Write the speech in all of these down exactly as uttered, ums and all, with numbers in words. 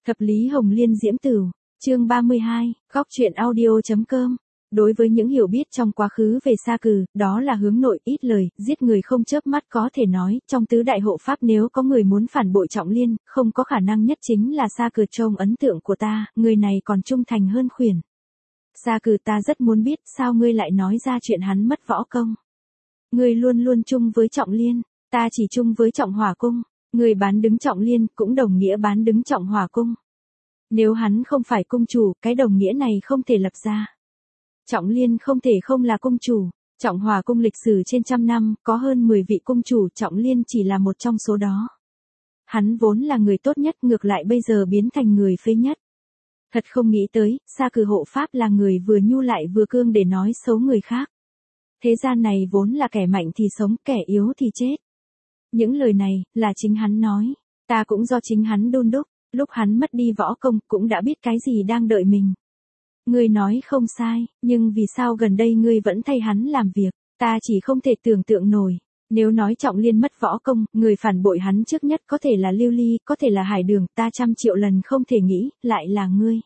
Thập lý Hồng Liên Diễm Tửu, chương ba mươi hai, góc truyện audio.com. Đối với những hiểu biết trong quá khứ về Sa Cừ, đó là hướng nội, ít lời, giết người không chớp mắt, có thể nói, trong tứ đại hộ pháp nếu có người muốn phản bội Trọng Liên, không có khả năng nhất chính là Sa Cừ. Trong ấn tượng của ta, người này còn trung thành hơn Khuyển. Sa Cừ, ta rất muốn biết, sao ngươi lại nói ra chuyện hắn mất võ công? Ngươi luôn luôn chung với Trọng Liên, ta chỉ chung với Trọng Hỏa Cung. Người bán đứng Trọng Liên cũng đồng nghĩa bán đứng Trọng Hỏa Cung. Nếu hắn không phải cung chủ, cái đồng nghĩa này không thể lập ra. Trọng Liên không thể không là cung chủ. Trọng Hỏa Cung lịch sử trên trăm năm, có hơn mười vị cung chủ, Trọng Liên chỉ là một trong số đó. Hắn vốn là người tốt nhất, ngược lại bây giờ biến thành người phế nhất. Thật không nghĩ tới, Sa Cừ hộ pháp là người vừa nhu lại vừa cương để nói xấu người khác. Thế gian này vốn là kẻ mạnh thì sống, kẻ yếu thì chết. Những lời này, là chính hắn nói. Ta cũng do chính hắn đôn đúc, lúc hắn mất đi võ công, cũng đã biết cái gì đang đợi mình. Ngươi nói không sai, nhưng vì sao gần đây ngươi vẫn thay hắn làm việc, ta chỉ không thể tưởng tượng nổi. Nếu nói Trọng Liên mất võ công, người phản bội hắn trước nhất có thể là Lưu Ly, có thể là Hải Đường, ta trăm triệu lần không thể nghĩ, lại là ngươi.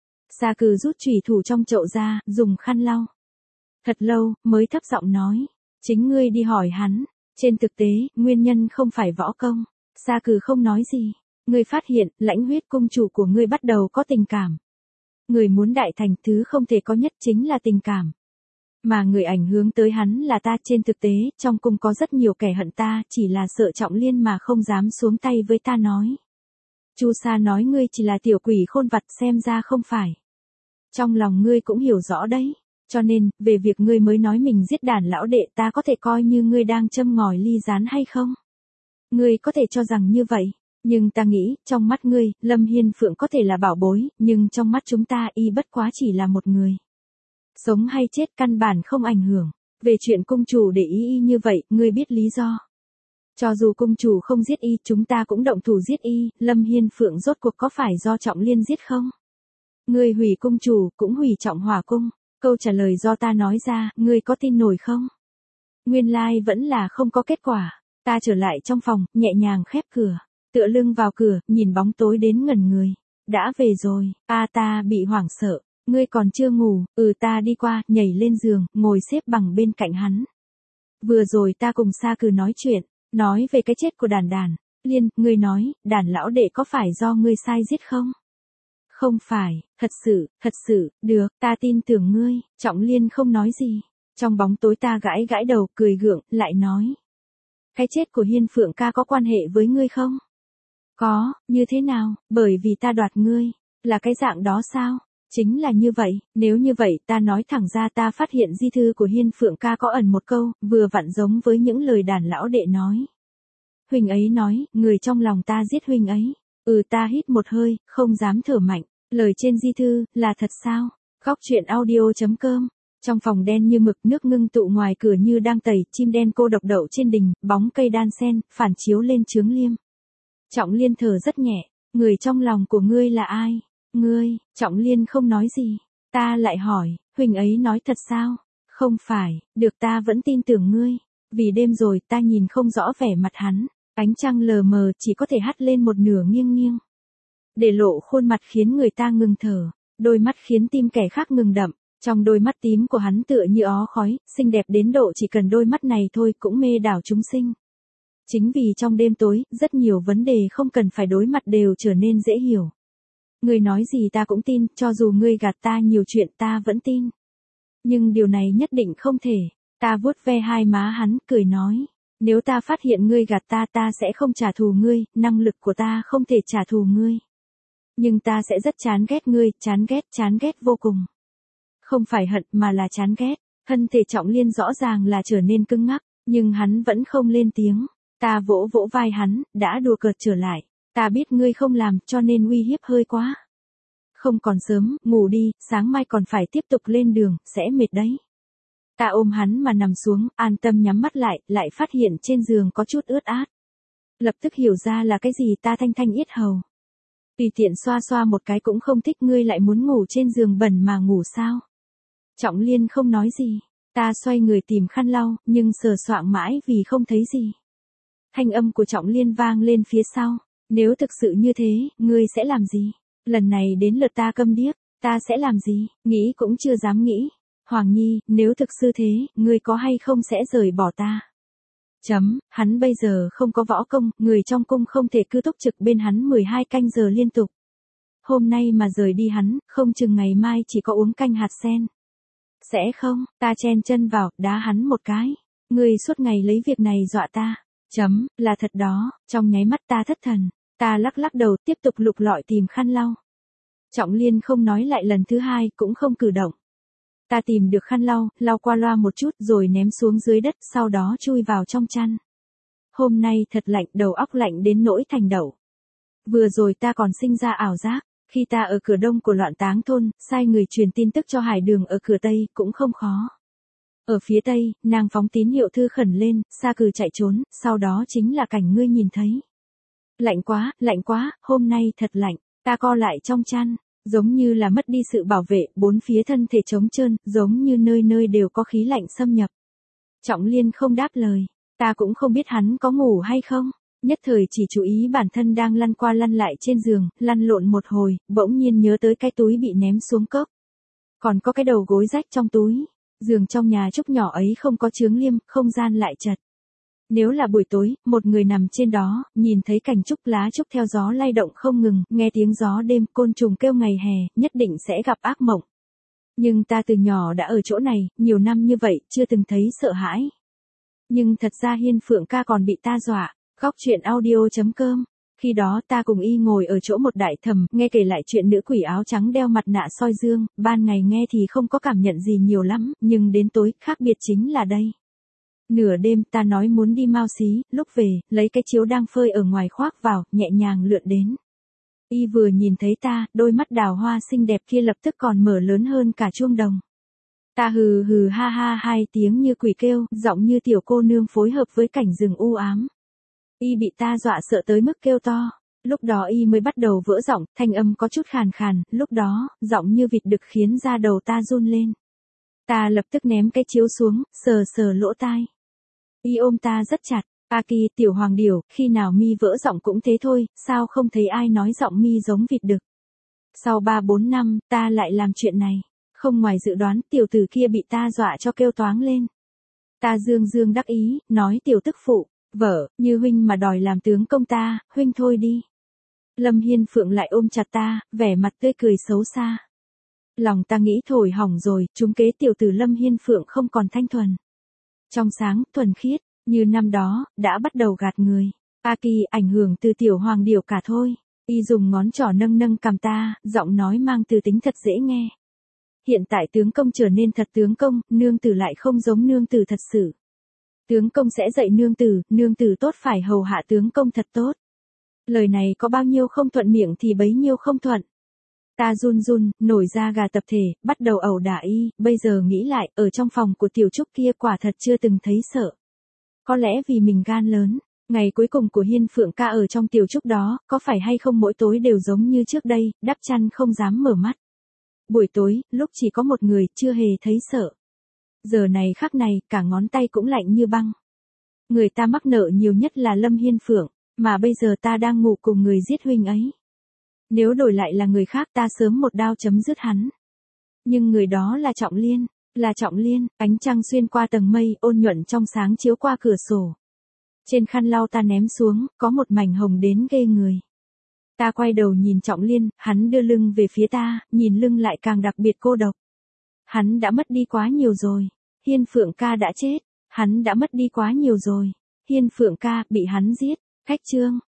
Sa Cừ rút chùy thủ trong chậu ra, dùng khăn lau. Thật lâu, mới thấp giọng nói, chính ngươi đi hỏi hắn. Trên thực tế, nguyên nhân không phải võ công. Sa Cừ không nói gì. Ngươi phát hiện, lãnh huyết cung chủ của ngươi bắt đầu có tình cảm. Người muốn đại thành, thứ không thể có nhất chính là tình cảm. Mà người ảnh hưởng tới hắn là ta. Trên thực tế, trong cung có rất nhiều kẻ hận ta, chỉ là sợ Trọng Liên mà không dám xuống tay với ta nói. Chu Sa nói ngươi chỉ là tiểu quỷ khôn vặt, xem ra không phải. Trong lòng ngươi cũng hiểu rõ đấy. Cho nên, về việc ngươi mới nói mình giết Đàn lão đệ, ta có thể coi như ngươi đang châm ngòi ly gián hay không? Ngươi có thể cho rằng như vậy, nhưng ta nghĩ, trong mắt ngươi, Lâm Hiên Phượng có thể là bảo bối, nhưng trong mắt chúng ta y bất quá chỉ là một người. Sống hay chết căn bản không ảnh hưởng. Về chuyện cung chủ để ý y như vậy, ngươi biết lý do. Cho dù cung chủ không giết y, chúng ta cũng động thủ giết y, Lâm Hiên Phượng rốt cuộc có phải do Trọng Liên giết không? Ngươi hủy cung chủ, cũng hủy Trọng Hỏa Cung. Câu trả lời do ta nói ra, ngươi có tin nổi không? Nguyên lai vẫn là không có kết quả. Ta trở lại trong phòng, nhẹ nhàng khép cửa. Tựa lưng vào cửa, nhìn bóng tối đến ngẩn người. Đã về rồi, a ta bị hoảng sợ. Ngươi còn chưa ngủ, ừ ta đi qua, nhảy lên giường, ngồi xếp bằng bên cạnh hắn. Vừa rồi ta cùng Sa Cừ nói chuyện, nói về cái chết của Đàn Đàn. Liên, ngươi nói, Đàn lão đệ có phải do ngươi sai giết không? Không phải, thật sự, thật sự, được, ta tin tưởng ngươi. Trọng Liên không nói gì. Trong bóng tối ta gãi gãi đầu, cười gượng, lại nói. Cái chết của Hiên Phượng ca có quan hệ với ngươi không? Có, như thế nào? Bởi vì ta đoạt ngươi. Là cái dạng đó sao? Chính là như vậy, nếu như vậy ta nói thẳng ra, ta phát hiện di thư của Hiên Phượng ca có ẩn một câu, vừa vặn giống với những lời Đàn lão đệ nói. Huynh ấy nói, người trong lòng ta giết huynh ấy. Ừ ta hít một hơi, không dám thở mạnh. Lời trên di thư, là thật sao? Góc truyện audio.com. Trong phòng đen như mực, nước ngưng tụ ngoài cửa như đang tẩy, chim đen cô độc đậu trên đình, bóng cây đan sen, phản chiếu lên chướng liêm. Trọng Liên thở rất nhẹ, người trong lòng của ngươi là ai? Ngươi, Trọng Liên không nói gì. Ta lại hỏi, huynh ấy nói thật sao? Không phải, được ta vẫn tin tưởng ngươi. Vì đêm rồi ta nhìn không rõ vẻ mặt hắn. Ánh trăng lờ mờ chỉ có thể hắt lên một nửa nghiêng nghiêng. Để lộ khuôn mặt khiến người ta ngừng thở. Đôi mắt khiến tim kẻ khác ngừng đậm. Trong đôi mắt tím của hắn tựa như ó khói, xinh đẹp đến độ chỉ cần đôi mắt này thôi cũng mê đảo chúng sinh. Chính vì trong đêm tối, rất nhiều vấn đề không cần phải đối mặt đều trở nên dễ hiểu. Ngươi nói gì ta cũng tin, cho dù ngươi gạt ta nhiều chuyện ta vẫn tin. Nhưng điều này nhất định không thể. Ta vuốt ve hai má hắn, cười nói. Nếu ta phát hiện ngươi gạt ta, ta sẽ không trả thù ngươi, năng lực của ta không thể trả thù ngươi. Nhưng ta sẽ rất chán ghét ngươi, chán ghét, chán ghét vô cùng. Không phải hận mà là chán ghét. Thân thể Trọng Liên rõ ràng là trở nên cứng ngắc, nhưng hắn vẫn không lên tiếng. Ta vỗ vỗ vai hắn, đã đùa cợt trở lại. Ta biết ngươi không làm, cho nên uy hiếp hơi quá. Không còn sớm, ngủ đi, sáng mai còn phải tiếp tục lên đường, sẽ mệt đấy. Ta ôm hắn mà nằm xuống, an tâm nhắm mắt lại, lại phát hiện trên giường có chút ướt át. Lập tức hiểu ra là cái gì, ta thanh thanh yết hầu. Tùy tiện xoa xoa một cái cũng không thích, ngươi lại muốn ngủ trên giường bẩn mà ngủ sao? Trọng Liên không nói gì. Ta xoay người tìm khăn lau, nhưng sờ soạng mãi vì không thấy gì. Thanh âm của Trọng Liên vang lên phía sau. Nếu thực sự như thế, ngươi sẽ làm gì? Lần này đến lượt ta câm điếc, ta sẽ làm gì, nghĩ cũng chưa dám nghĩ. Hoàng Nhi, nếu thực sự thế, ngươi có hay không sẽ rời bỏ ta? Chấm, hắn bây giờ không có võ công, người trong cung không thể cứ túc trực bên hắn mười hai canh giờ liên tục. Hôm nay mà rời đi hắn, không chừng ngày mai chỉ có uống canh hạt sen. Sẽ không, ta chen chân vào, đá hắn một cái. Ngươi suốt ngày lấy việc này dọa ta. Chấm, là thật đó, trong nháy mắt ta thất thần. Ta lắc lắc đầu tiếp tục lục lọi tìm khăn lau. Trọng Liên không nói lại lần thứ hai, cũng không cử động. Ta tìm được khăn lau, lau qua loa một chút rồi ném xuống dưới đất, sau đó chui vào trong chăn. Hôm nay thật lạnh, đầu óc lạnh đến nỗi thành đậu. Vừa rồi ta còn sinh ra ảo giác, khi ta ở cửa đông của Loạn Táng thôn, sai người truyền tin tức cho Hải Đường ở cửa tây, cũng không khó. Ở phía tây, nàng phóng tín hiệu thư khẩn lên, Sa Cừ chạy trốn, sau đó chính là cảnh ngươi nhìn thấy. Lạnh quá, lạnh quá, hôm nay thật lạnh, ta co lại trong chăn, giống như là mất đi sự bảo vệ, bốn phía thân thể trống trơn, giống như nơi nơi đều có khí lạnh xâm nhập. Trọng Liên không đáp lời, ta cũng không biết hắn có ngủ hay không, nhất thời chỉ chú ý bản thân đang lăn qua lăn lại trên giường, lăn lộn một hồi, bỗng nhiên nhớ tới cái túi bị ném xuống cốc. Còn có cái đầu gối rách trong túi, giường trong nhà Trúc nhỏ ấy không có chướng liêm, không gian lại chật. Nếu là buổi tối, một người nằm trên đó, nhìn thấy cành trúc lá trúc theo gió lay động không ngừng, nghe tiếng gió đêm, côn trùng kêu ngày hè, nhất định sẽ gặp ác mộng. Nhưng ta từ nhỏ đã ở chỗ này, nhiều năm như vậy, chưa từng thấy sợ hãi. Nhưng thật ra Hiên Phượng ca còn bị ta dọa. Góc truyện audio chấm com. Khi đó ta cùng y ngồi ở chỗ một đại thẩm, nghe kể lại chuyện nữ quỷ áo trắng đeo mặt nạ soi dương, ban ngày nghe thì không có cảm nhận gì nhiều lắm, nhưng đến tối, khác biệt chính là đây. Nửa đêm ta nói muốn đi Mao Xí, lúc về, lấy cái chiếu đang phơi ở ngoài khoác vào, nhẹ nhàng lượn đến. Y vừa nhìn thấy ta, đôi mắt đào hoa xinh đẹp kia lập tức còn mở lớn hơn cả chuông đồng. Ta hừ hừ ha ha hai tiếng như quỷ kêu, giọng như tiểu cô nương phối hợp với cảnh rừng u ám. Y bị ta dọa sợ tới mức kêu to. Lúc đó y mới bắt đầu vỡ giọng, thanh âm có chút khàn khàn, lúc đó, giọng như vịt đực khiến da đầu ta run lên. Ta lập tức ném cái chiếu xuống, sờ sờ lỗ tai. Y ôm ta rất chặt, A Kỳ, tiểu hoàng điểu, khi nào mi vỡ giọng cũng thế thôi, sao không thấy ai nói giọng mi giống vịt đực. Sau ba bốn năm, ta lại làm chuyện này. Không ngoài dự đoán, tiểu tử kia bị ta dọa cho kêu toáng lên. Ta dương dương đắc ý, nói tiểu tức phụ, vợ, như huynh mà đòi làm tướng công ta, huynh thôi đi. Lâm Hiên Phượng lại ôm chặt ta, vẻ mặt tươi cười xấu xa. Lòng ta nghĩ thổi hỏng rồi, trúng kế tiểu tử Lâm Hiên Phượng không còn thanh thuần. Trong sáng, thuần khiết, như năm đó, đã bắt đầu gạt người. A Kỳ ảnh hưởng từ tiểu hoàng điểu cả thôi. Y dùng ngón trỏ nâng nâng cằm ta, giọng nói mang từ tính thật dễ nghe. Hiện tại tướng công trở nên thật tướng công, nương tử lại không giống nương tử thật sự. Tướng công sẽ dạy nương tử, nương tử tốt phải hầu hạ tướng công thật tốt. Lời này có bao nhiêu không thuận miệng thì bấy nhiêu không thuận. Ta run run, nổi da gà tập thể, bắt đầu ẩu đả y, bây giờ nghĩ lại, ở trong phòng của tiểu trúc kia quả thật chưa từng thấy sợ. Có lẽ vì mình gan lớn, ngày cuối cùng của Hiên Phượng ca ở trong tiểu trúc đó, có phải hay không mỗi tối đều giống như trước đây, đắp chăn không dám mở mắt. Buổi tối, lúc chỉ có một người, chưa hề thấy sợ. Giờ này khắc này, cả ngón tay cũng lạnh như băng. Người ta mắc nợ nhiều nhất là Lâm Hiên Phượng, mà bây giờ ta đang ngủ cùng người giết huynh ấy. Nếu đổi lại là người khác ta sớm một đao chấm dứt hắn. Nhưng người đó là Trọng Liên, là Trọng Liên, ánh trăng xuyên qua tầng mây, ôn nhuận trong sáng chiếu qua cửa sổ. Trên khăn lau ta ném xuống, có một mảnh hồng đến ghê người. Ta quay đầu nhìn Trọng Liên, hắn đưa lưng về phía ta, nhìn lưng lại càng đặc biệt cô độc. Hắn đã mất đi quá nhiều rồi. Hiên Phượng ca đã chết. Hắn đã mất đi quá nhiều rồi. Hiên Phượng ca bị hắn giết. Khách chương.